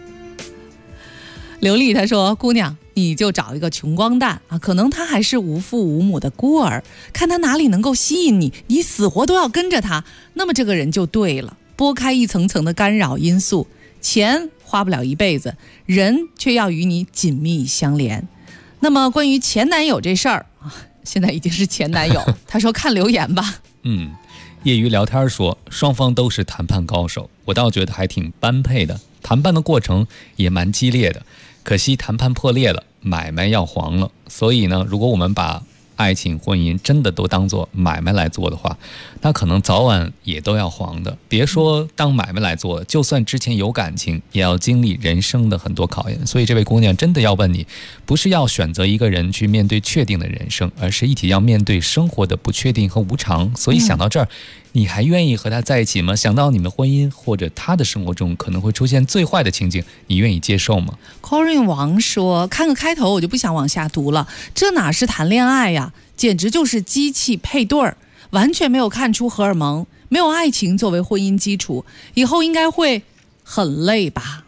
刘丽她说，姑娘你就找一个穷光蛋啊，可能他还是无父无母的孤儿，看他哪里能够吸引你，你死活都要跟着他，那么这个人就对了。拨开一层层的干扰因素，钱花不了一辈子，人却要与你紧密相连。那么关于前男友这事儿啊，现在已经是前男友。他说看留言吧。 业余聊天说，双方都是谈判高手，我倒觉得还挺般配的，谈判的过程也蛮激烈的，可惜谈判破裂了，买卖要黄了。所以呢，如果我们把爱情婚姻真的都当作买卖来做的话，那可能早晚也都要黄的。别说当买卖来做，就算之前有感情，也要经历人生的很多考验。所以这位姑娘真的要问你，不是要选择一个人去面对确定的人生，而是一起要面对生活的不确定和无常。所以想到这儿， 你还愿意和他在一起吗？想到你们的婚姻或者他的生活中可能会出现最坏的情景，你愿意接受吗？ Corin 王说，看个开头我就不想往下读了，这哪是谈恋爱呀，简直就是机器配对儿，完全没有看出荷尔蒙，没有爱情作为婚姻基础，以后应该会很累吧。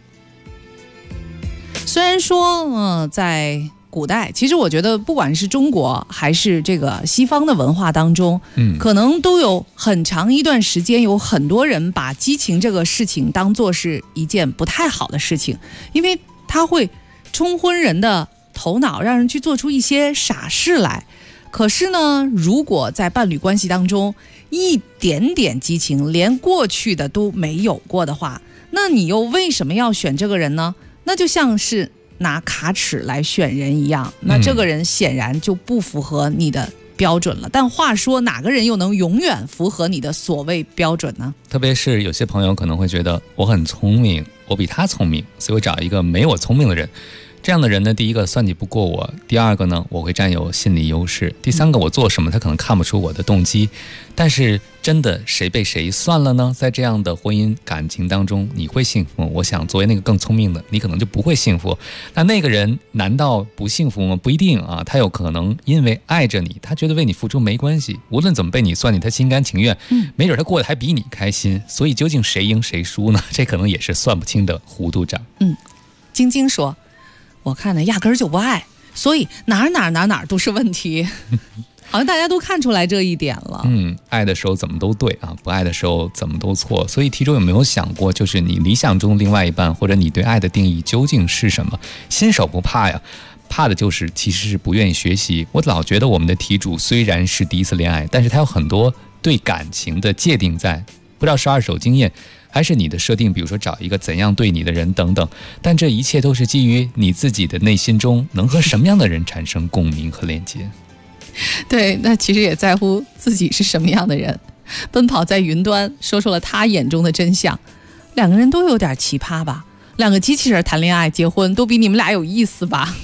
虽然说在古代，其实我觉得不管是中国还是这个西方的文化当中，可能都有很长一段时间有很多人把激情这个事情当作是一件不太好的事情，因为它会冲昏人的头脑，让人去做出一些傻事来。可是呢，如果在伴侣关系当中一点点激情，连过去的都没有过的话，那你又为什么要选这个人呢？那就像是拿卡尺来选人一样，那这个人显然就不符合你的标准了。但话说，哪个人又能永远符合你的所谓标准呢？ 特别是有些朋友可能会觉得我很聪明，我比他聪明，所以我找一个没我聪明的人。这样的人呢，第一个算计不过我，第二个呢，我会占有心理优势，第三个我做什么他可能看不出我的动机。但是真的谁被谁算了呢？在这样的婚姻感情当中，你会幸福吗？我想作为那个更聪明的，你可能就不会幸福。那个人难道不幸福吗？不一定啊，他有可能因为爱着你，他觉得为你付出没关系，无论怎么被你算计，他心甘情愿，没准他过得还比你开心。所以究竟谁赢谁输呢？这可能也是算不清的糊涂账。 晶晶说，我看呢压根儿就不爱，所以哪儿都是问题。好像大家都看出来这一点了。爱的时候怎么都对啊，不爱的时候怎么都错。所以题主有没有想过，就是你理想中另外一半，或者你对爱的定义究竟是什么？新手不怕呀，怕的就是其实是不愿意学习。我老觉得我们的题主虽然是第一次恋爱，但是他有很多对感情的界定在，不知道是二手经验还是你的设定，比如说找一个怎样对你的人等等，但这一切都是基于你自己的内心中能和什么样的人产生共鸣和连接。 对，那其实也在乎自己是什么样的人。奔跑在云端说出了他眼中的真相，两个人都有点奇葩吧，两个机器人谈恋爱结婚都比你们俩有意思吧。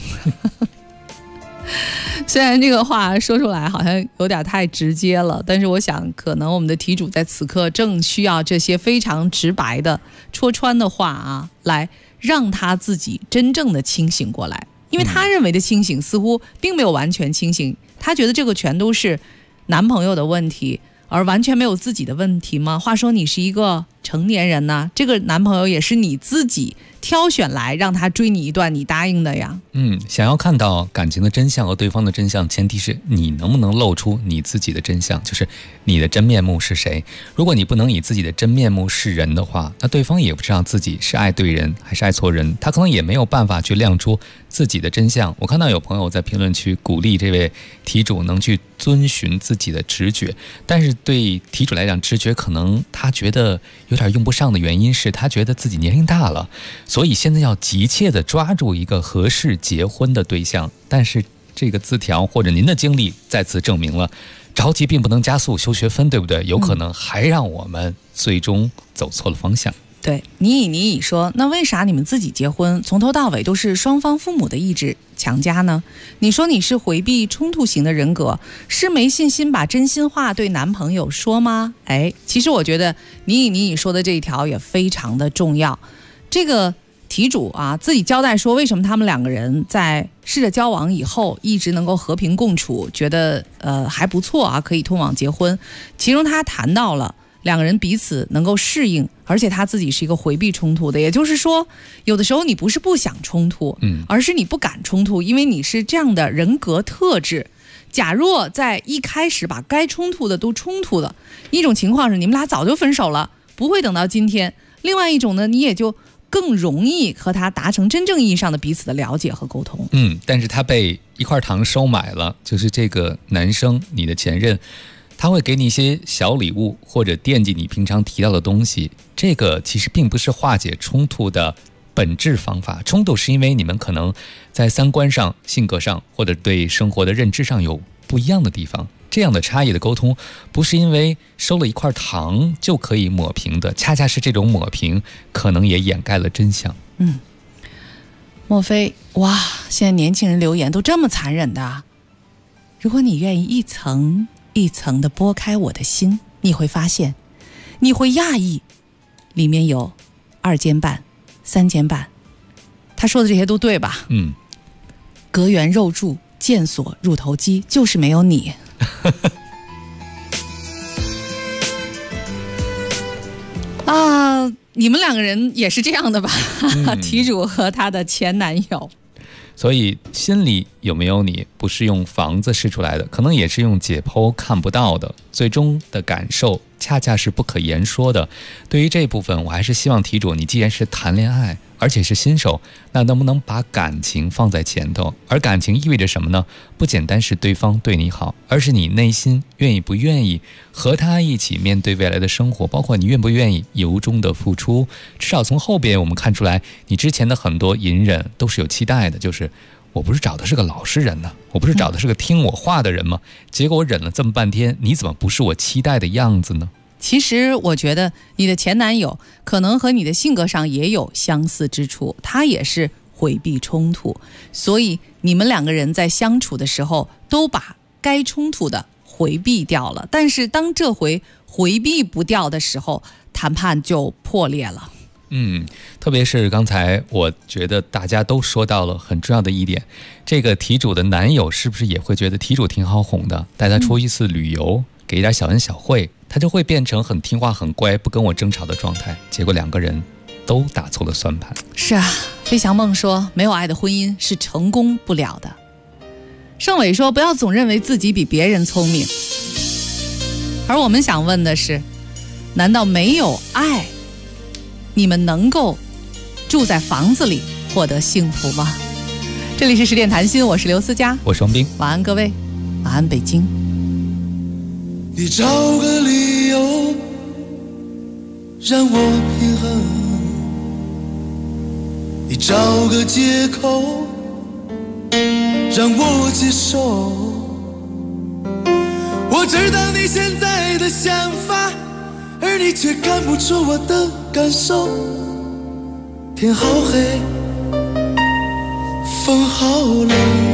虽然这个话说出来好像有点太直接了，但是我想可能我们的题主在此刻正需要这些非常直白的戳穿的话啊，来让他自己真正的清醒过来。因为他认为的清醒似乎并没有完全清醒，他觉得这个全都是男朋友的问题，而完全没有自己的问题吗？话说你是一个成年人呢，这个男朋友也是你自己挑选来让他追你一段，你答应的呀。 想要看到感情的真相和对方的真相，前提是你能不能露出你自己的真相，就是你的真面目是谁。如果你不能以自己的真面目示人的话，那对方也不知道自己是爱对人还是爱错人，他可能也没有办法去亮出自己的真相。我看到有朋友在评论区鼓励这位题主能去遵循自己的直觉，但是对题主来讲，直觉可能他觉得有点用不上的原因是他觉得自己年龄大了，所以现在要急切地抓住一个合适结婚的对象。但是这个字条或者您的经历再次证明了，着急并不能加速修学分，对不对？有可能还让我们最终走错了方向。 对，你以说，那为啥你们自己结婚从头到尾都是双方父母的意志强加呢？你说你是回避冲突型的人格，是没信心把真心话对男朋友说吗？其实我觉得你说的这一条也非常的重要。这个题主啊自己交代说，为什么他们两个人在试着交往以后一直能够和平共处，觉得还不错啊，可以通往结婚。其中他谈到了两个人彼此能够适应，而且他自己是一个回避冲突的，也就是说有的时候你不是不想冲突，而是你不敢冲突，因为你是这样的人格特质。假若在一开始把该冲突的都冲突了，一种情况是你们俩早就分手了，不会等到今天；另外一种呢，你也就更容易和他达成真正意义上的彼此的了解和沟通。 但是他被一块糖收买了，就是这个男生，你的前任，他会给你一些小礼物，或者惦记你平常提到的东西。这个其实并不是化解冲突的本质方法。冲突是因为你们可能在三观上、性格上，或者对生活的认知上有不一样的地方。这样的差异的沟通，不是因为收了一块糖就可以抹平的，恰恰是这种抹平可能也掩盖了真相。 莫非哇，现在年轻人留言都这么残忍的？如果你愿意一层一层的剥开我的心， 你会发现，你会讶异，里面有2间半、3间半。他说的这些都对吧？隔缘肉柱、键锁、入头机，就是没有你。你们2个人也是这样的吧？题主和他的前男友。 所以心里有没有你，不是用房子试出来的，可能也是用解剖看不到的，最终的感受恰恰是不可言说的。对于这部分，我还是希望题主，你既然是谈恋爱，而且是新手，那能不能把感情放在前头？而感情意味着什么呢？不简单是对方对你好，而是你内心愿意不愿意和他一起面对未来的生活，包括你愿不愿意由衷的付出。至少从后边我们看出来，你之前的很多隐忍都是有期待的，就是我不是找的是个老实人呢，我不是找的是个听我话的人吗？结果我忍了这么半天，你怎么不是我期待的样子呢？ 其实我觉得你的前男友可能和你的性格上也有相似之处，他也是回避冲突，所以你们2个人在相处的时候都把该冲突的回避掉了，但是当这回回避不掉的时候，谈判就破裂了。 特别是刚才我觉得大家都说到了很重要的一点，这个题主的男友是不是也会觉得题主挺好哄的，带他出一次旅游，给一点小恩小惠，他就会变成很听话很乖不跟我争吵的状态，结果2个人都打错了算盘。 是啊，飞翔梦说没有爱的婚姻是成功不了的。盛伟说不要总认为自己比别人聪明。而我们想问的是，难道没有爱你们能够住在房子里获得幸福吗？这里是10点谈心，我是刘思佳， 我是王斌。 晚安各位，晚安北京。 你找个理由让我平衡，你找个借口让我接受。我知道你现在的想法，而你却看不出我的感受。天好黑，风好冷，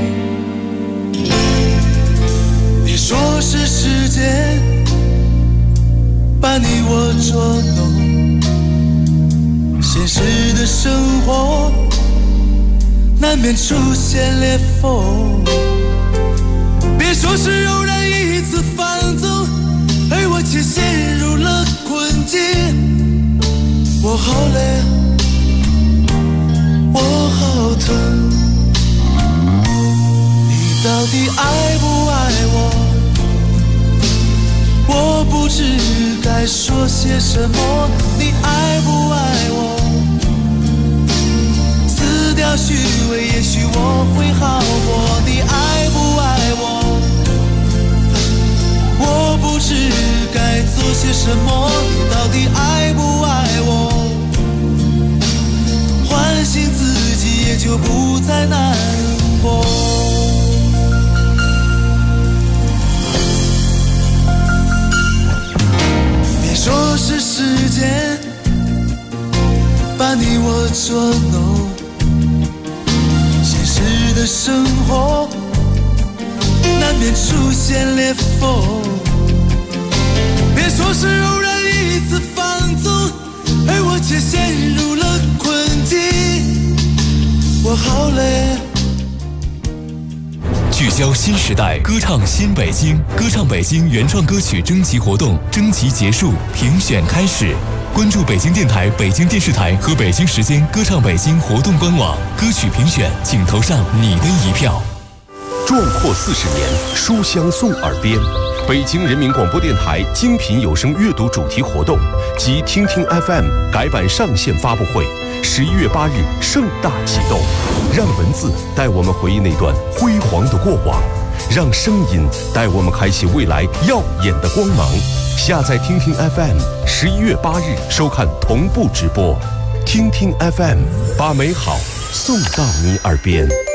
别说是时间把你我捉弄，现实的生活难免出现裂缝。别说是偶然一次放纵，而我却陷入了困境。我好累，我好疼，你到底爱不爱我？我不知该说些什么。你爱不爱我？撕掉虚伪，也许我会好过。你爱不爱我？我不知该做些什么。你到底爱不爱我？唤醒自己，也就不再难过。别说是时间把你我捉弄，现实的生活难免出现裂缝。别说是偶然一次放纵，而我却陷入了困境。我好累。 聚焦新时代，歌唱新北京，歌唱北京原创歌曲征集活动征集结束，评选开始。关注北京电台、北京电视台和北京时间歌唱北京活动官网，歌曲评选，请投上你的一票。 壮阔40年，书香送耳边。北京人民广播电台精品有声阅读主题活动及听听 FM 改版上线发布会，11月8日盛大启动。让文字带我们回忆那段辉煌的过往，让声音带我们开启未来耀眼的光芒。下载听听 FM，11月8日收看同步直播。听听 FM， 把美好送到你耳边。